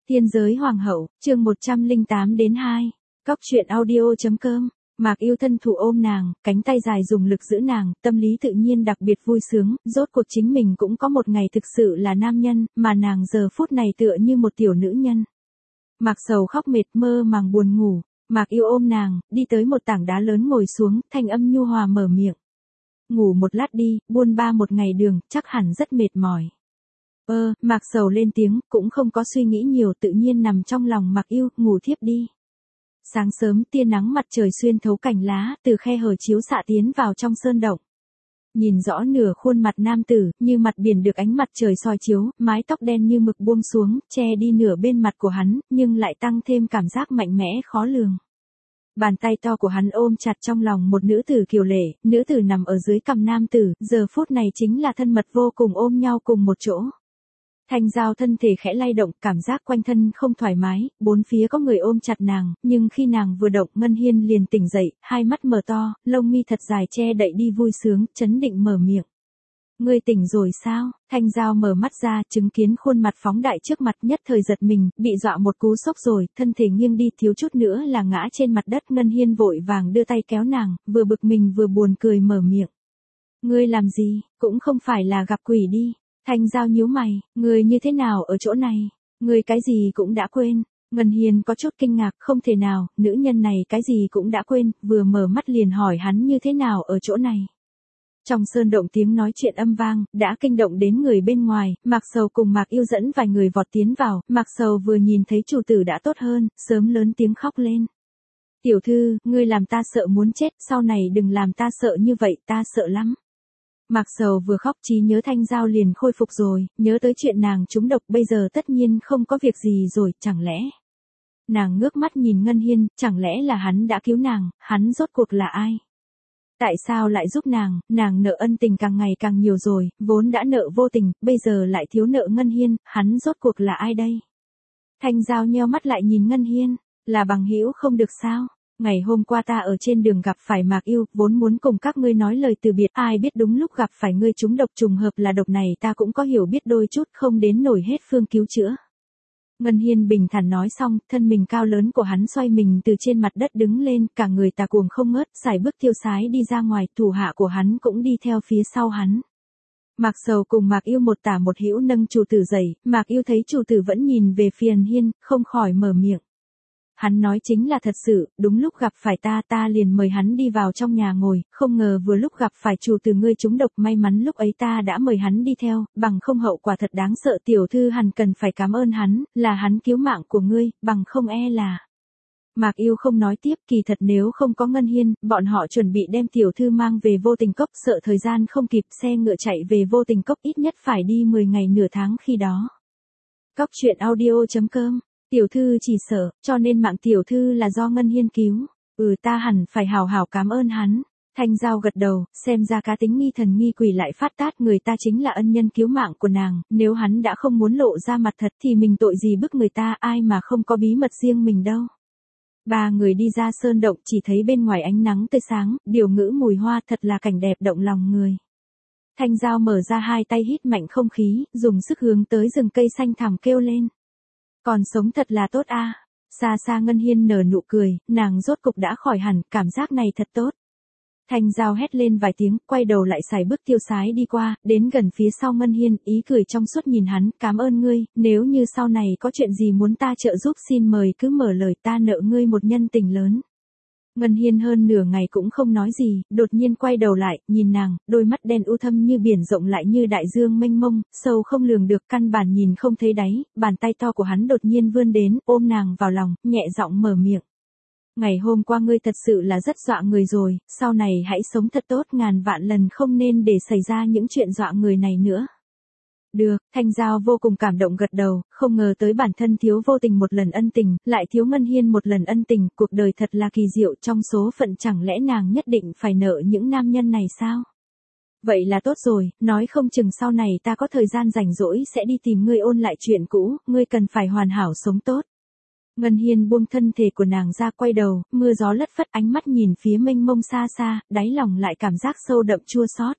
Tiên giới hoàng hậu, chương 108-2. Cóc truyện audio.com. Mạc Yêu thân thủ ôm nàng, cánh tay dài dùng lực giữ nàng, tâm lý tự nhiên đặc biệt vui sướng, rốt cuộc chính mình cũng có một ngày thực sự là nam nhân, mà nàng giờ phút này tựa như một tiểu nữ nhân. Mạc Sầu khóc mệt mơ màng buồn ngủ, Mạc Yêu ôm nàng, đi tới một tảng đá lớn ngồi xuống, thanh âm nhu hòa mở miệng. Ngủ một lát đi, buôn ba một ngày đường, chắc hẳn rất mệt mỏi. Mạc Sầu lên tiếng, cũng không có suy nghĩ nhiều, tự nhiên nằm trong lòng Mạc Yêu, ngủ thiếp đi. Sáng sớm tia nắng mặt trời xuyên thấu cành lá, từ khe hở chiếu xạ tiến vào trong sơn động. Nhìn rõ nửa khuôn mặt nam tử, như mặt biển được ánh mặt trời soi chiếu, mái tóc đen như mực buông xuống, che đi nửa bên mặt của hắn, nhưng lại tăng thêm cảm giác mạnh mẽ khó lường. Bàn tay to của hắn ôm chặt trong lòng một nữ tử kiều lệ, nữ tử nằm ở dưới cằm nam tử, giờ phút này chính là thân mật vô cùng ôm nhau cùng một chỗ. Thanh Giao thân thể khẽ lay động, cảm giác quanh thân không thoải mái, bốn phía có người ôm chặt nàng, nhưng khi nàng vừa động, Ngân Hiên liền tỉnh dậy, hai mắt mở to, lông mi thật dài che đậy đi vui sướng, chấn định mở miệng. Ngươi tỉnh rồi sao? Thanh Giao mở mắt ra, chứng kiến khuôn mặt phóng đại trước mặt, nhất thời giật mình, bị dọa một cú sốc rồi, thân thể nghiêng đi thiếu chút nữa là ngã trên mặt đất. Ngân Hiên vội vàng đưa tay kéo nàng, vừa bực mình vừa buồn cười mở miệng. Ngươi làm gì, cũng không phải là gặp quỷ đi. Thanh Giao nhíu mày, người như thế nào ở chỗ này? Người cái gì cũng đã quên. Ngân Hiên có chút kinh ngạc, không thể nào, nữ nhân này cái gì cũng đã quên, vừa mở mắt liền hỏi hắn như thế nào ở chỗ này. Trong sơn động tiếng nói chuyện âm vang, đã kinh động đến người bên ngoài, Mạc Sầu cùng Mạc Yêu dẫn vài người vọt tiến vào, Mạc Sầu vừa nhìn thấy chủ tử đã tốt hơn, sớm lớn tiếng khóc lên. Tiểu thư, ngươi làm ta sợ muốn chết, sau này đừng làm ta sợ như vậy, ta sợ lắm. Mạc Sầu vừa khóc trí nhớ Thanh Giao liền khôi phục rồi, nhớ tới chuyện nàng trúng độc bây giờ tất nhiên không có việc gì rồi, chẳng lẽ. Nàng ngước mắt nhìn Ngân Hiên, chẳng lẽ là hắn đã cứu nàng, hắn rốt cuộc là ai? Tại sao lại giúp nàng nợ ân tình càng ngày càng nhiều rồi, vốn đã nợ vô tình, bây giờ lại thiếu nợ Ngân Hiên, hắn rốt cuộc là ai đây? Thanh Giao nheo mắt lại nhìn Ngân Hiên, là bằng hữu không được sao? Ngày hôm qua ta ở trên đường gặp phải Mạc Yêu, vốn muốn cùng các ngươi nói lời từ biệt, ai biết đúng lúc gặp phải ngươi trúng độc, trùng hợp là độc này ta cũng có hiểu biết đôi chút, không đến nổi hết phương cứu chữa. Ngân Hiên bình thản nói xong, thân mình cao lớn của hắn xoay mình từ trên mặt đất đứng lên, cả người tà cuồng không ngớt, sải bước tiêu sái đi ra ngoài, thủ hạ của hắn cũng đi theo phía sau hắn. Mạc Sầu cùng Mạc Yêu một tả một hữu nâng chủ tử dậy, Mạc Yêu thấy chủ tử vẫn nhìn về phía Ngân Hiên, không khỏi mở miệng. Hắn nói chính là thật sự, đúng lúc gặp phải ta liền mời hắn đi vào trong nhà ngồi, không ngờ vừa lúc gặp phải chủ tử ngươi trúng độc, may mắn lúc ấy ta đã mời hắn đi theo, bằng không hậu quả thật đáng sợ. Tiểu thư hẳn cần phải cảm ơn hắn, là hắn cứu mạng của ngươi, bằng không e là. Mạc Yêu không nói tiếp, kỳ thật nếu không có Ngân Hiên, bọn họ chuẩn bị đem tiểu thư mang về Vô Tình Cốc, sợ thời gian không kịp, xe ngựa chạy về Vô Tình Cốc ít nhất phải đi 10 ngày nửa tháng khi đó. Cóc truyện audio.com. Tiểu thư chỉ sợ, cho nên mạng tiểu thư là do Ngân Hiên cứu. Ta hẳn phải hào hào cảm ơn hắn. Thanh Giao gật đầu, xem ra cá tính nghi thần nghi quỷ lại phát tát, người ta chính là ân nhân cứu mạng của nàng, nếu hắn đã không muốn lộ ra mặt thật thì mình tội gì bức người ta, ai mà không có bí mật riêng mình đâu. Ba người đi ra sơn động, chỉ thấy bên ngoài ánh nắng tươi sáng, điều ngữ mùi hoa, thật là cảnh đẹp động lòng người. Thanh Giao mở ra hai tay hít mạnh không khí, dùng sức hướng tới rừng cây xanh thẳm kêu lên. Còn sống thật là tốt a. Xa xa Ngân Hiên nở nụ cười, nàng rốt cục đã khỏi hẳn, cảm giác này thật tốt. Thanh Giao hét lên vài tiếng, quay đầu lại sải bước tiêu sái đi qua, đến gần phía sau Ngân Hiên, ý cười trong suốt nhìn hắn, cảm ơn ngươi, nếu như sau này có chuyện gì muốn ta trợ giúp xin mời cứ mở lời, ta nợ ngươi một nhân tình lớn. Ngân Hiên hơn nửa ngày cũng không nói gì, đột nhiên quay đầu lại, nhìn nàng, đôi mắt đen u thâm như biển rộng lại như đại dương mênh mông, sâu không lường được, căn bản nhìn không thấy đáy, bàn tay to của hắn đột nhiên vươn đến, ôm nàng vào lòng, nhẹ giọng mở miệng. Ngày hôm qua ngươi thật sự là rất dọa người rồi, sau này hãy sống thật tốt, ngàn vạn lần không nên để xảy ra những chuyện dọa người này nữa. Được, Thanh Giao vô cùng cảm động gật đầu, không ngờ tới bản thân thiếu vô tình một lần ân tình, lại thiếu Ngân Hiên một lần ân tình, cuộc đời thật là kỳ diệu, trong số phận chẳng lẽ nàng nhất định phải nợ những nam nhân này sao? Vậy là tốt rồi, nói không chừng sau này ta có thời gian rảnh rỗi sẽ đi tìm ngươi ôn lại chuyện cũ, ngươi cần phải hoàn hảo sống tốt. Ngân Hiên buông thân thể của nàng ra, quay đầu, mưa gió lất phất, ánh mắt nhìn phía mênh mông xa xa, đáy lòng lại cảm giác sâu đậm chua xót.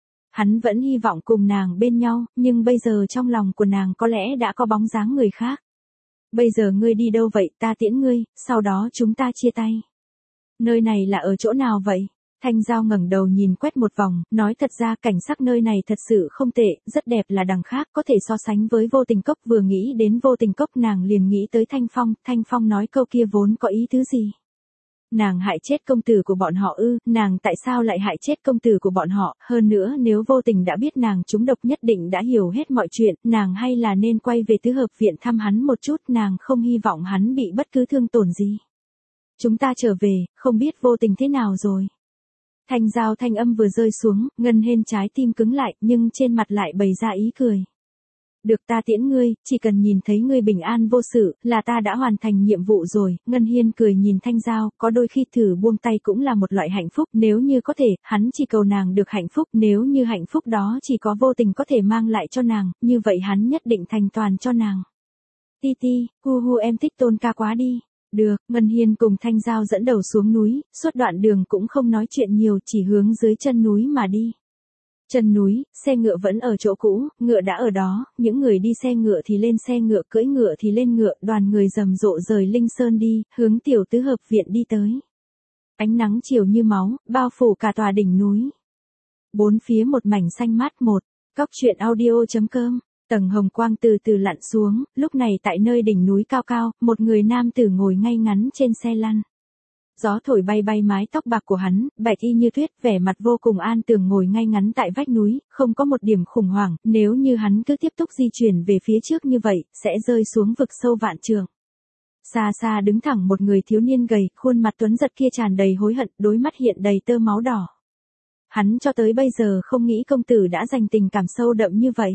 Hắn vẫn hy vọng cùng nàng bên nhau, nhưng bây giờ trong lòng của nàng có lẽ đã có bóng dáng người khác. Bây giờ ngươi đi đâu vậy, ta tiễn ngươi, sau đó chúng ta chia tay. Nơi này là ở chỗ nào vậy? Thanh Giao ngẩng đầu nhìn quét một vòng, nói thật ra cảnh sắc nơi này thật sự không tệ, rất đẹp là đằng khác, có thể so sánh với Vô Tình Cốc. Vừa nghĩ đến Vô Tình Cốc nàng liền nghĩ tới Thanh Phong nói câu kia vốn có ý tứ gì? Nàng hại chết công tử của bọn họ ư? Nàng tại sao lại hại chết công tử của bọn họ? Hơn nữa nếu Vô Tình đã biết nàng trúng độc nhất định đã hiểu hết mọi chuyện, nàng hay là nên quay về tứ hợp viện thăm hắn một chút, nàng không hy vọng hắn bị bất cứ thương tổn gì. Chúng ta trở về, không biết Vô Tình thế nào rồi? Thanh Giao thanh âm vừa rơi xuống, Ngân Hên trái tim cứng lại, nhưng trên mặt lại bày ra ý cười. Được, ta tiễn ngươi, chỉ cần nhìn thấy ngươi bình an vô sự, là ta đã hoàn thành nhiệm vụ rồi. Ngân Hiên cười nhìn Thanh Giao, có đôi khi thử buông tay cũng là một loại hạnh phúc, nếu như có thể, hắn chỉ cầu nàng được hạnh phúc, nếu như hạnh phúc đó chỉ có Vô Tình có thể mang lại cho nàng, như vậy hắn nhất định thành toàn cho nàng. Ti ti, hu em thích Tôn ca quá đi. Được, Ngân Hiên cùng Thanh Giao dẫn đầu xuống núi, suốt đoạn đường cũng không nói chuyện nhiều, chỉ hướng dưới chân núi mà đi. Chân núi, xe ngựa vẫn ở chỗ cũ, ngựa đã ở đó, những người đi xe ngựa thì lên xe ngựa, cưỡi ngựa thì lên ngựa, đoàn người rầm rộ rời Linh Sơn đi, hướng tiểu tứ hợp viện đi tới. Ánh nắng chiều như máu, bao phủ cả tòa đỉnh núi. Bốn phía một mảnh xanh mát. Cóc truyện audio.com. Tầng hồng quang từ từ lặn xuống, lúc này tại nơi đỉnh núi cao cao, một người nam tử ngồi ngay ngắn trên xe lăn. Gió thổi bay bay mái tóc bạc của hắn, bạch y như tuyết, vẻ mặt vô cùng an tường ngồi ngay ngắn tại vách núi, không có một điểm khủng hoảng, nếu như hắn cứ tiếp tục di chuyển về phía trước như vậy, sẽ rơi xuống vực sâu vạn trượng. Xa xa đứng thẳng một người thiếu niên gầy, khuôn mặt tuấn giật kia tràn đầy hối hận, đôi mắt hiện đầy tơ máu đỏ. Hắn cho tới bây giờ không nghĩ công tử đã dành tình cảm sâu đậm như vậy.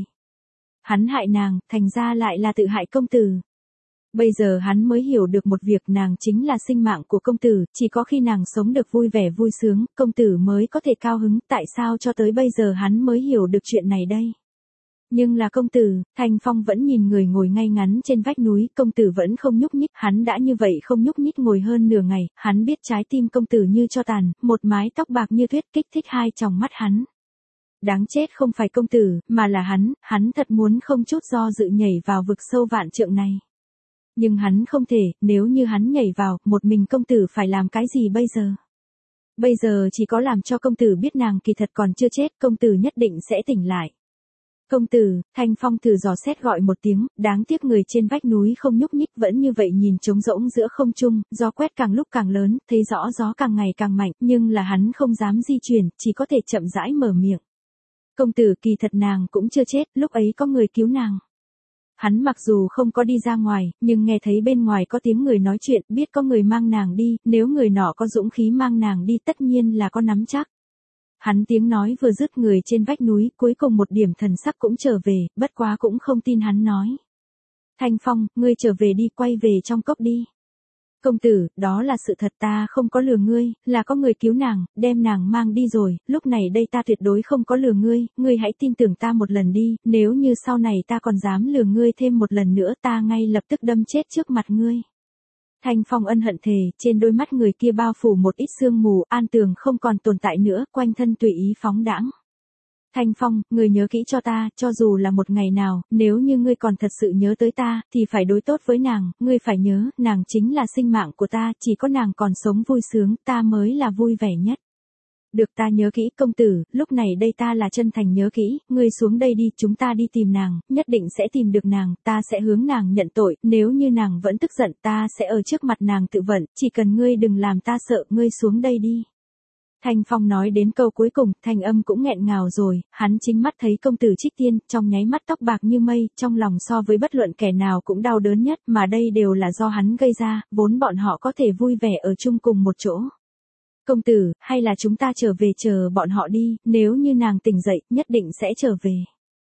Hắn hại nàng, thành ra lại là tự hại công tử. Bây giờ hắn mới hiểu được một việc, nàng chính là sinh mạng của công tử, chỉ có khi nàng sống được vui vẻ vui sướng, công tử mới có thể cao hứng, tại sao cho tới bây giờ hắn mới hiểu được chuyện này đây? Nhưng là công tử, Thanh Phong vẫn nhìn người ngồi ngay ngắn trên vách núi, công tử vẫn không nhúc nhích, hắn đã như vậy không nhúc nhích ngồi hơn nửa ngày, hắn biết trái tim công tử như tro tàn, một mái tóc bạc như tuyết kích thích hai tròng mắt hắn. Đáng chết không phải công tử, mà là hắn thật muốn không chút do dự nhảy vào vực sâu vạn trượng này. Nhưng hắn không thể, nếu như hắn nhảy vào, một mình công tử phải làm cái gì bây giờ? Bây giờ chỉ có làm cho công tử biết nàng kỳ thật còn chưa chết, công tử nhất định sẽ tỉnh lại. Công tử, Thanh Phong thử dò xét gọi một tiếng, đáng tiếc người trên vách núi không nhúc nhích vẫn như vậy nhìn trống rỗng giữa không trung, gió quét càng lúc càng lớn, thấy rõ gió càng ngày càng mạnh, nhưng là hắn không dám di chuyển, chỉ có thể chậm rãi mở miệng. Công tử kỳ thật nàng cũng chưa chết, lúc ấy có người cứu nàng. Hắn mặc dù không có đi ra ngoài, nhưng nghe thấy bên ngoài có tiếng người nói chuyện, biết có người mang nàng đi, nếu người nọ có dũng khí mang nàng đi tất nhiên là có nắm chắc. Hắn tiếng nói vừa dứt người trên vách núi, cuối cùng một điểm thần sắc cũng trở về, bất quá cũng không tin hắn nói. Thanh Phong, ngươi trở về đi, quay về trong cốc đi. Công tử, đó là sự thật, ta không có lừa ngươi, là có người cứu nàng, đem nàng mang đi rồi, lúc này đây ta tuyệt đối không có lừa ngươi hãy tin tưởng ta một lần đi, nếu như sau này ta còn dám lừa ngươi thêm một lần nữa ta ngay lập tức đâm chết trước mặt ngươi. Thanh Phong ân hận thề, trên đôi mắt người kia bao phủ một ít sương mù, an tường không còn tồn tại nữa, quanh thân tùy ý phóng đãng. Thanh Phong, ngươi nhớ kỹ cho ta, cho dù là một ngày nào, nếu như ngươi còn thật sự nhớ tới ta, thì phải đối tốt với nàng, ngươi phải nhớ, nàng chính là sinh mạng của ta, chỉ có nàng còn sống vui sướng, ta mới là vui vẻ nhất. Được, ta nhớ kỹ công tử, lúc này đây ta là chân thành nhớ kỹ, ngươi xuống đây đi, chúng ta đi tìm nàng, nhất định sẽ tìm được nàng, ta sẽ hướng nàng nhận tội, nếu như nàng vẫn tức giận ta sẽ ở trước mặt nàng tự vận, chỉ cần ngươi đừng làm ta sợ, ngươi xuống đây đi. Thanh Phong nói đến câu cuối cùng, thanh âm cũng nghẹn ngào rồi, hắn chính mắt thấy công tử Trích Tiên, trong nháy mắt tóc bạc như mây, trong lòng so với bất luận kẻ nào cũng đau đớn nhất, mà đây đều là do hắn gây ra, vốn bọn họ có thể vui vẻ ở chung cùng một chỗ. Công tử, hay là chúng ta trở về chờ bọn họ đi, nếu như nàng tỉnh dậy, nhất định sẽ trở về.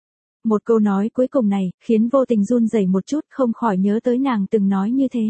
Một câu nói cuối cùng này, khiến Vô Tình run rẩy một chút, không khỏi nhớ tới nàng từng nói như thế.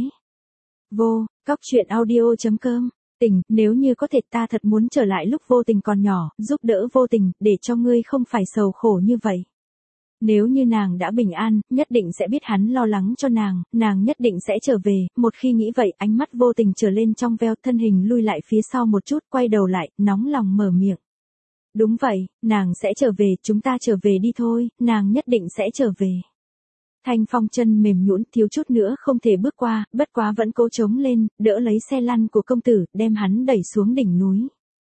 Cóc truyện audio.com. Tình, nếu như có thể ta thật muốn trở lại lúc Vô Tình còn nhỏ, giúp đỡ Vô Tình, để cho ngươi không phải sầu khổ như vậy. Nếu như nàng đã bình an, nhất định sẽ biết hắn lo lắng cho nàng nhất định sẽ trở về, một khi nghĩ vậy, ánh mắt Vô Tình trở lên trong veo, thân hình lui lại phía sau một chút, quay đầu lại, nóng lòng mở miệng. Đúng vậy, nàng sẽ trở về, chúng ta trở về đi thôi, nàng nhất định sẽ trở về. Thanh Phong chân mềm nhũn thiếu chút nữa không thể bước qua, bất quá vẫn cố chống lên, đỡ lấy xe lăn của công tử, đem hắn đẩy xuống đỉnh núi.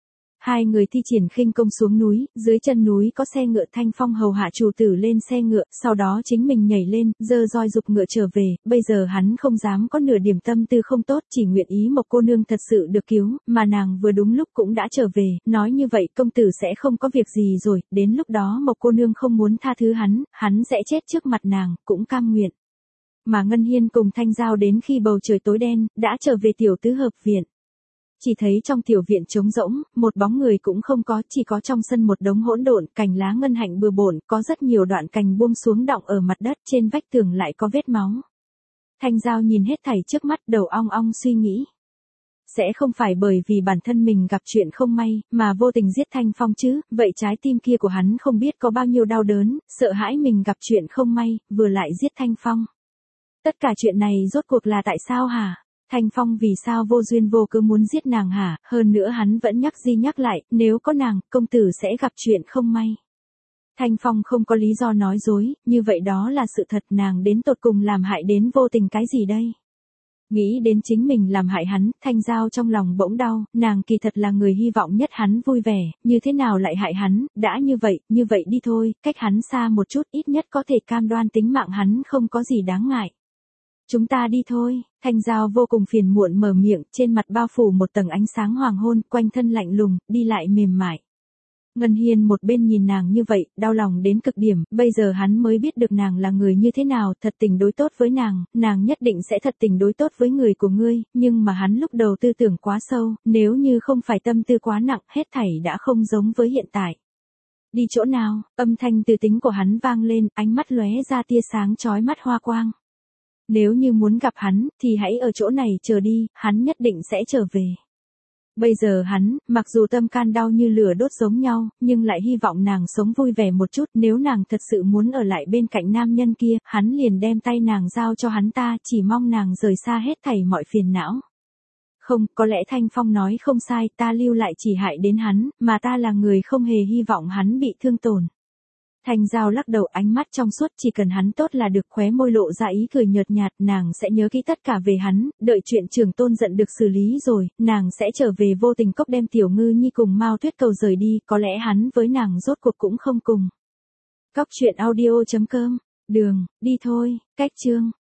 Hai người thi triển khinh công xuống núi, dưới chân núi có xe ngựa. Thanh Phong hầu hạ chủ tử lên xe ngựa, sau đó chính mình nhảy lên, giơ roi giục ngựa trở về, bây giờ hắn không dám có nửa điểm tâm tư không tốt, chỉ nguyện ý Mộc cô nương thật sự được cứu, mà nàng vừa đúng lúc cũng đã trở về, nói như vậy công tử sẽ không có việc gì rồi, đến lúc đó Mộc cô nương không muốn tha thứ hắn sẽ chết trước mặt nàng, cũng cam nguyện. Mà Ngân Hiên cùng Thanh Giao đến khi bầu trời tối đen, đã trở về tiểu tứ hợp viện. Chỉ thấy trong tiểu viện trống rỗng, một bóng người cũng không có, chỉ có trong sân một đống hỗn độn, cành lá ngân hạnh bừa bộn, có rất nhiều đoạn cành buông xuống đọng ở mặt đất, trên vách tường lại có vết máu. Thanh Giao nhìn hết thảy trước mắt, đầu ong ong suy nghĩ. Sẽ không phải bởi vì bản thân mình gặp chuyện không may, mà vô tình giết Thanh Phong chứ, vậy trái tim kia của hắn không biết có bao nhiêu đau đớn, sợ hãi mình gặp chuyện không may, vừa lại giết Thanh Phong. Tất cả chuyện này rốt cuộc là tại sao hả? Thanh Phong vì sao vô duyên vô cớ muốn giết nàng hả? Hơn nữa hắn vẫn nhắc đi nhắc lại, nếu có nàng, công tử sẽ gặp chuyện không may. Thanh Phong không có lý do nói dối, như vậy đó là sự thật, nàng đến tột cùng làm hại đến vô tình cái gì đây? Nghĩ đến chính mình làm hại hắn, Thanh Giao trong lòng bỗng đau, nàng kỳ thật là người hy vọng nhất hắn vui vẻ, như thế nào lại hại hắn, đã như vậy đi thôi, cách hắn xa một chút, ít nhất có thể cam đoan tính mạng hắn không có gì đáng ngại. Chúng ta đi thôi, Thanh Giao vô cùng phiền muộn mở miệng, trên mặt bao phủ một tầng ánh sáng hoàng hôn, quanh thân lạnh lùng, đi lại mềm mại. Ngân Hiên một bên nhìn nàng như vậy, đau lòng đến cực điểm, bây giờ hắn mới biết được nàng là người như thế nào, thật tình đối tốt với nàng nhất định sẽ thật tình đối tốt với người của ngươi, nhưng mà hắn lúc đầu tư tưởng quá sâu, nếu như không phải tâm tư quá nặng, hết thảy đã không giống với hiện tại. Đi chỗ nào? Âm thanh từ tính của hắn vang lên, ánh mắt lóe ra tia sáng chói mắt hoa quang. Nếu như muốn gặp hắn, thì hãy ở chỗ này chờ đi, hắn nhất định sẽ trở về. Bây giờ hắn, mặc dù tâm can đau như lửa đốt giống nhau, nhưng lại hy vọng nàng sống vui vẻ một chút, nếu nàng thật sự muốn ở lại bên cạnh nam nhân kia, hắn liền đem tay nàng giao cho hắn ta, chỉ mong nàng rời xa hết thảy mọi phiền não. Không, có lẽ Thanh Phong nói không sai, ta lưu lại chỉ hại đến hắn, mà ta là người không hề hy vọng hắn bị thương tổn. Thanh Giao lắc đầu, ánh mắt trong suốt, chỉ cần hắn tốt là được, khóe môi lộ ra ý cười nhợt nhạt, nàng sẽ nhớ kỹ tất cả về hắn, đợi chuyện Trường Tôn giận được xử lý rồi, nàng sẽ trở về Vô Tình Cốc đem Tiểu Ngư Nhi cùng Mao Tuyết Cầu rời đi, có lẽ hắn với nàng rốt cuộc cũng không cùng. Cốc truyện audio.com, đường, đi thôi, cách chương.